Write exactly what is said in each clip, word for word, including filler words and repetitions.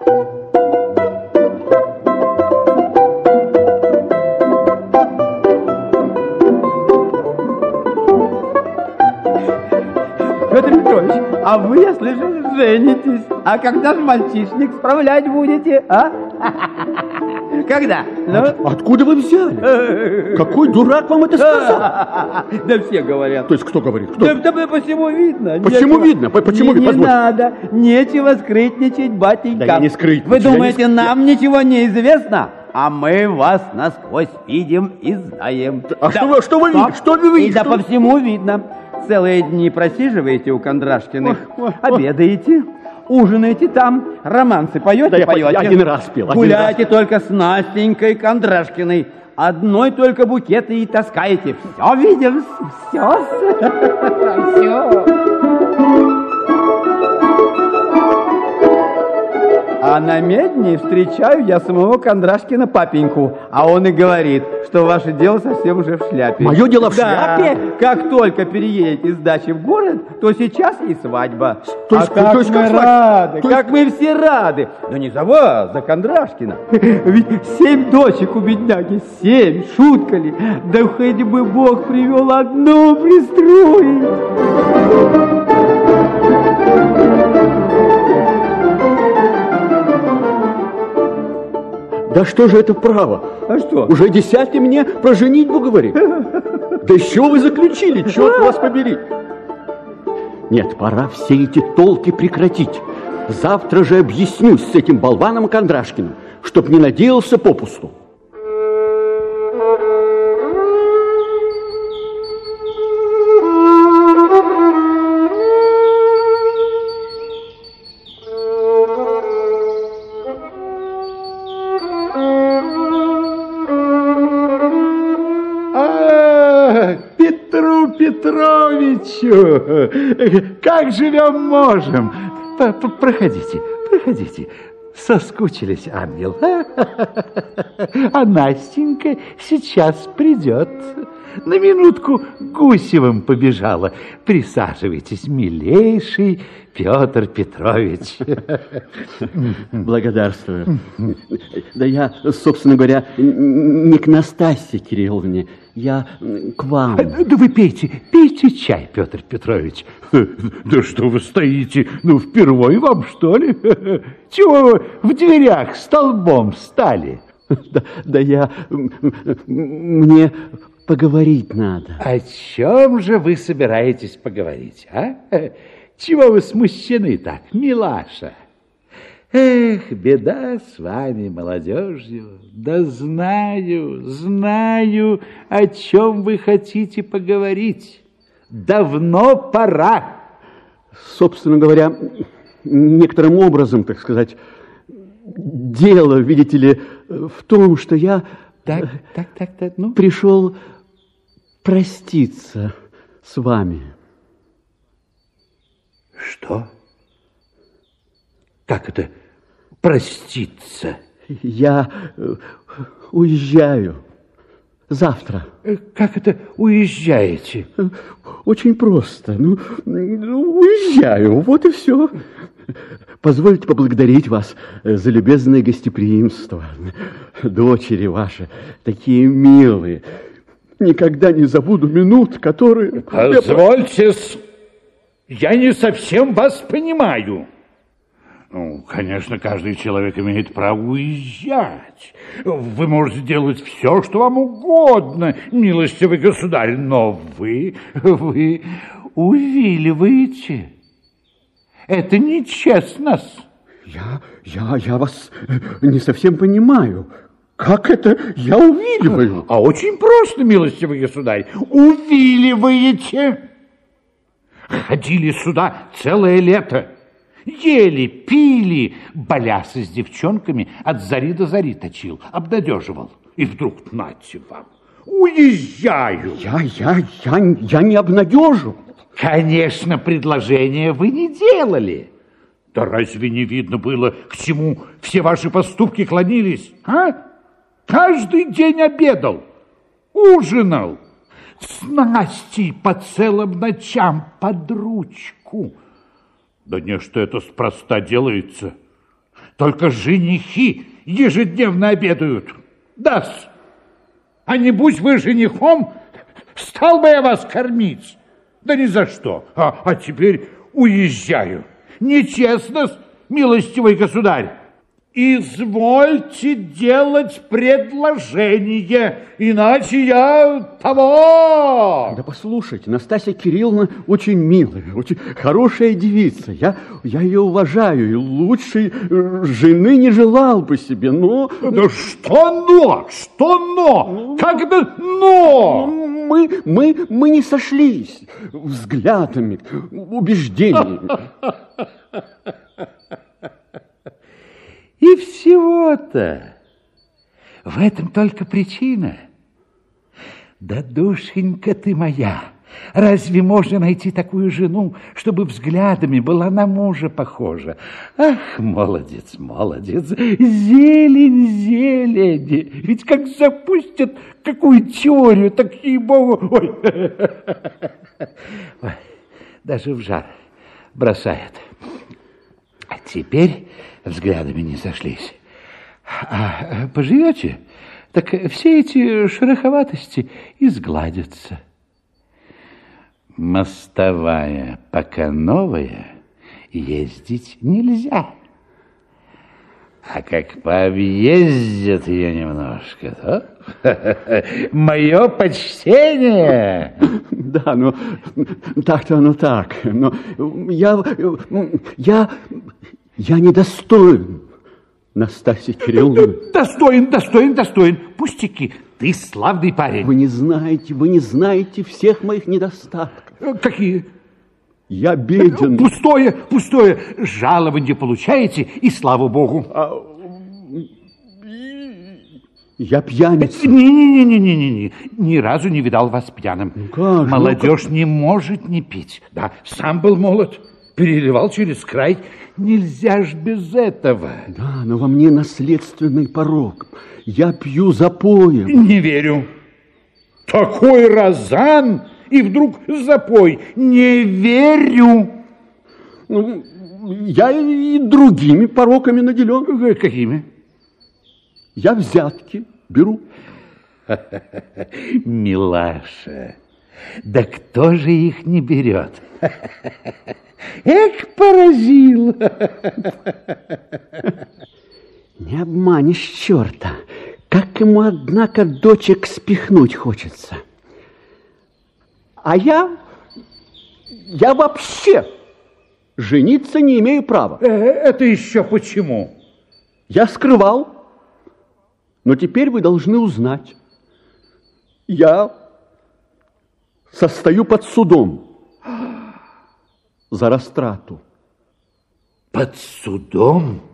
Петр Петрович, а вы, я слышал, женитесь. А когда же мальчишник справлять будете, а? Когда? Ну? От, откуда вы взяли? Какой дурак вам это сказал? Да все говорят. То есть кто говорит? Кто? Да, да, по всему видно. Почему нечего... видно? Почему не, видно? Не надо, нечего скрытничать, батенька. Да я не скрытничаю. Вы думаете, не... нам ничего не известно? А мы вас насквозь видим и знаем. А да. что, что вы видите? Что вы видите? Да по всему видно. Целые дни просиживаете у Кондрашкиных, ой, ой, обедаете, ужинаете там, романсы поете, да поете. Я один раз пел. Один Гуляете раз. только с Настенькой Кондрашкиной. Одной только букеты и таскаете. Все видим, все. Все. А на медне встречаю я самого Кондрашкина папеньку, а он и говорит, что ваше дело совсем уже в шляпе. Мое дело в да, шляпе? Как только переедете с дачи в город, то сейчас и свадьба. То есть, а как то есть, мы как рады, то как есть... мы все рады. Но не за вас, за Кондрашкина. Ведь семь дочек у бедняги, семь, шутка ли? Да хоть бы Бог привел одну пристроить. Да что же это право? А что? Уже десятый мне про женитьбу говорит. Да из чего вы заключили? Черт вас побери. Нет, пора все эти толки прекратить. Завтра же объяснюсь с этим болваном Кондрашкиным, чтоб не надеялся попусту. Петровичу, как живем можем? Проходите, проходите. Соскучились, ангел. А Настенька сейчас придет. На минутку Гусевым побежала. Присаживайтесь, милейший Петр Петрович. Благодарствую. Да я, собственно говоря, не к Настасье Кирилловне, я к вам. Да вы пейте, пейте чай, Петр Петрович. Да что вы стоите? Ну, впервые вам, что ли? Чего вы в дверях столбом стали? Да, да я... Мне поговорить надо. О чем же вы собираетесь поговорить, а? Чего вы смущены так, милаша? Эх, беда с вами, молодежью. Да знаю, знаю, о чем вы хотите поговорить. Давно пора. Собственно говоря, некоторым образом, так сказать, дело, видите ли, в том, что я так, так, так, так, ну? пришел проститься с вами. Что? Как это проститься? Я уезжаю завтра. Как это уезжаете? Очень просто. Ну, уезжаю, вот и все. Позвольте поблагодарить вас за любезное гостеприимство. Дочери ваши такие милые. Никогда не забуду минут, которые... Позвольте, я не совсем вас понимаю. Ну, конечно, каждый человек имеет право уезжать. Вы можете делать все, что вам угодно, милостивый государь, но вы, вы увиливаете. Это нечестно. Я, я, я вас не совсем понимаю. Как это я увиливаю? А очень просто, милостивый государь. Увиливаете. Ходили сюда целое лето. Ели, пили, балясы с девчонками, от зари до зари точил, обнадеживал. И вдруг, нате вам, уезжаю. Я, я, я, я не обнадежу. Конечно, предложение вы не делали. Да разве не видно было, к чему все ваши поступки клонились, а? Каждый день обедал, ужинал, с Настей по целым ночам под ручку. Да не, что это спроста делается. Только женихи ежедневно обедают. Да-с. А не будь вы женихом, стал бы я вас кормить. Да ни за что. А, а теперь уезжаю. Нечестно, милостивый государь. Извольте делать предложение, иначе я того. Да послушайте, Настасья Кирилловна очень милая, очень хорошая девица. Я, я ее уважаю и лучшей жены не желал бы себе, но... Да что но? Что но? Когда но? Мы, мы, мы не сошлись взглядами, убеждениями. И всего-то. В этом только причина. Да, душенька ты моя, разве можно найти такую жену, чтобы взглядами была на мужа похожа? Ах, молодец, молодец, зелень, зелень. Ведь как запустят какую теорию, так ей-богу... Ой. Ой, даже в жар бросает. А теперь взглядами не сошлись. А поживете, так все эти шероховатости изгладятся. Мостовая пока новая, ездить нельзя. А как пообъездят ее немножко, то мое почтение. Да, ну так-то оно так. Но я, я, я недостоин Настасьи Кирилловны. Достоин, достоин, достоин. Пустяки, ты славный парень. Вы не знаете, вы не знаете всех моих недостатков. Какие? Я беден. Пустое, пустое. Жалование получаете, и слава богу. А, я пьяница. Не-не-не-не-не-не. Ни разу не видал вас пьяным. Ну как? Молодежь ну как? не может не пить. Да, сам был молод. Переливал через край. Нельзя ж без этого. Да, но во мне наследственный порок. Я пью запоем. Не верю. Такой розан, и вдруг запой. Не верю. Ну, я и другими пороками наделен. Какими? Я взятки беру. Милаша, да кто же их не берет? Эх, поразил. Не обманешь черта. Как ему, однако, дочек спихнуть хочется. А я, я вообще жениться не имею права. Это еще почему? Я скрывал, но теперь вы должны узнать. Я состою под судом за растрату. Под судом?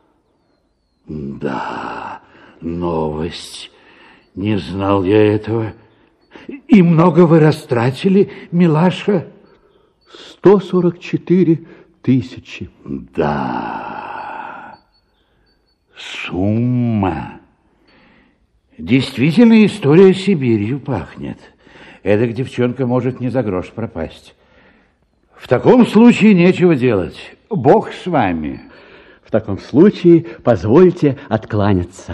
Да, новость. Не знал я этого. И много вы растратили, милаша? Сто сорок четыре тысячи. Да, сумма. Действительно, история Сибирью пахнет. Эдак девчонка может не за грош пропасть. В таком случае нечего делать. Бог с вами. В таком случае позвольте откланяться.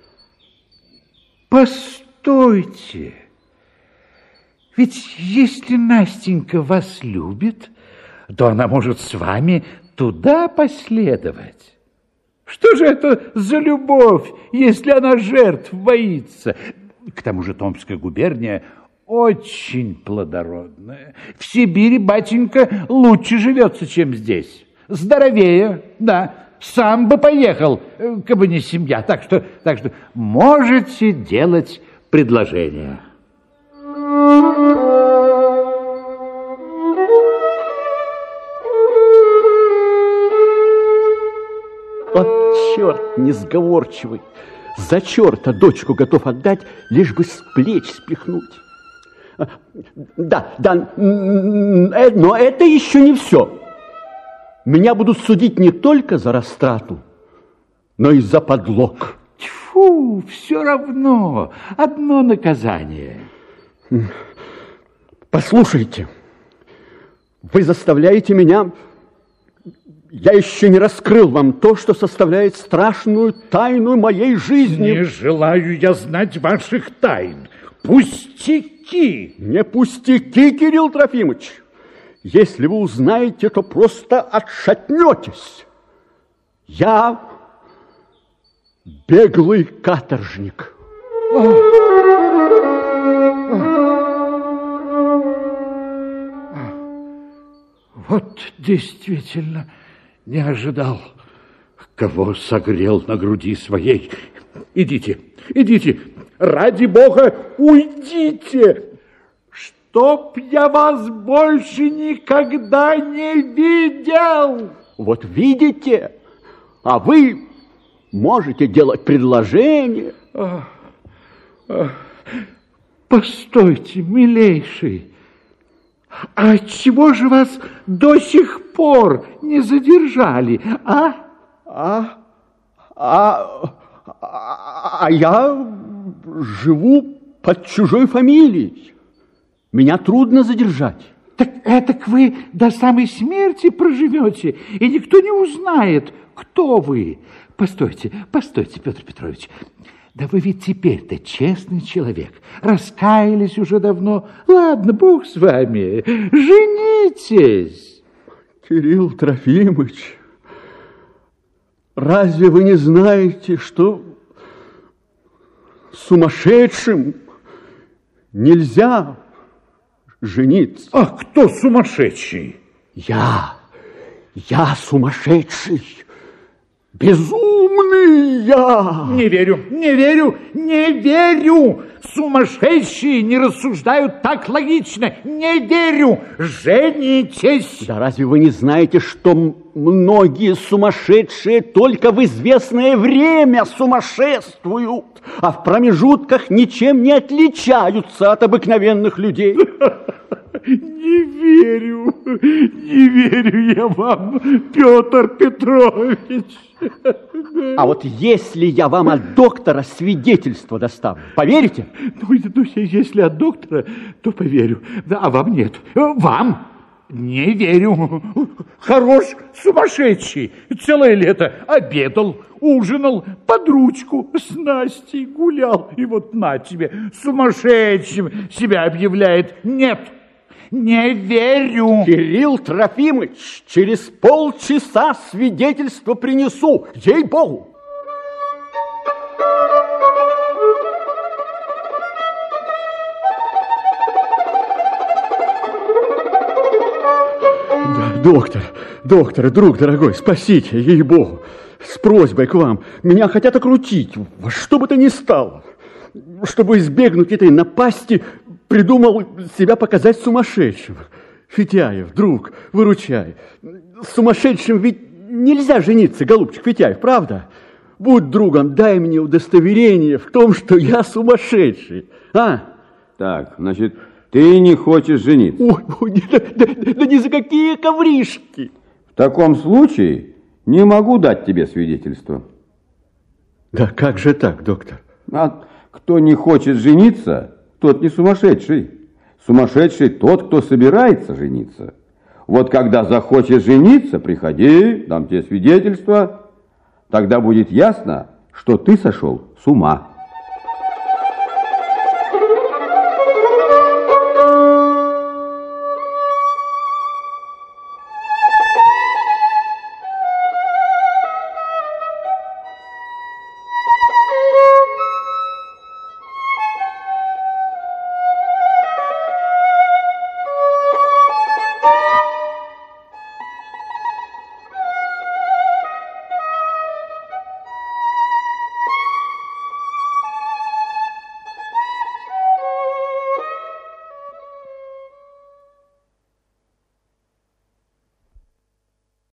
Постойте. Ведь если Настенька вас любит, то она может с вами туда последовать. Что же это за любовь, если она жертв боится? К тому же Томская губерния очень плодородная. В Сибири, батенька, лучше живется, чем здесь. Здоровее, да. Сам бы поехал, как бы не семья. Так что, так что можете делать предложение. Вот черт несговорчивый. За черта дочку готов отдать, лишь бы с плеч спихнуть. Да, да, но это еще не все. Меня будут судить не только за растрату, но и за подлог. Тьфу, все равно. Одно наказание. Послушайте, вы заставляете меня Я еще не раскрыл вам то, что составляет страшную тайну моей жизни. Не желаю я знать ваших тайн. Пустяки! Не пустяки, Кирилл Трофимович. Если вы узнаете, то просто отшатнетесь. Я беглый каторжник. Вот действительно не ожидал, кого согрел на груди своей. Идите, идите, ради Бога, уйдите, чтоб я вас больше никогда не видел. Вот видите, а вы можете делать предложение. А, а, постойте, милейший, а чего же вас до сих пор не задержали, а? А, а, а, а я живу под чужой фамилией. Меня трудно задержать. Так этак вы до самой смерти проживете, и никто не узнает, кто вы. Постойте, постойте, Петр Петрович. Да вы ведь теперь-то честный человек. Раскаялись уже давно. Ладно, Бог с вами. Женитесь. Кирилл Трофимович, разве вы не знаете, что сумасшедшим нельзя жениться? А кто сумасшедший? Я, я сумасшедший, безумный я. Не верю, не верю, не верю. Сумасшедшие не рассуждают так логично. Не верю. Женитесь. Да разве вы не знаете, что многие сумасшедшие только в известное время сумасшествуют, а в промежутках ничем не отличаются от обыкновенных людей? Не верю, не верю я вам, Петр Петрович. А вот если я вам от доктора свидетельство доставлю, поверите? Ну, ну, если от доктора, то поверю. Да, а вам нет. Вам не верю. Хорош сумасшедший. Целое лето обедал, ужинал, под ручку с Настей гулял. И вот на тебе, сумасшедшим себя объявляет. Нет. Не верю. Кирилл Трофимович, через полчаса свидетельство принесу, ей-богу. Да, доктор, доктор, друг дорогой, спасите, ей-богу, с просьбой к вам. Меня хотят окрутить, во что бы то ни стало. Чтобы избегнуть этой напасти, придумал себя показать сумасшедшим. Фитяев, друг, выручай. С сумасшедшим ведь нельзя жениться, голубчик Фитяев, правда? Будь другом, дай мне удостоверение в том, что я сумасшедший. А? Так, значит, ты не хочешь жениться? Ой, ой, да, да, да, да ни за какие ковришки. В таком случае не могу дать тебе свидетельство. Да как же так, доктор? А кто не хочет жениться, тот не сумасшедший. Сумасшедший тот, кто собирается жениться. Вот когда захочешь жениться, приходи, дам тебе свидетельство. Тогда будет ясно, что ты сошел с ума.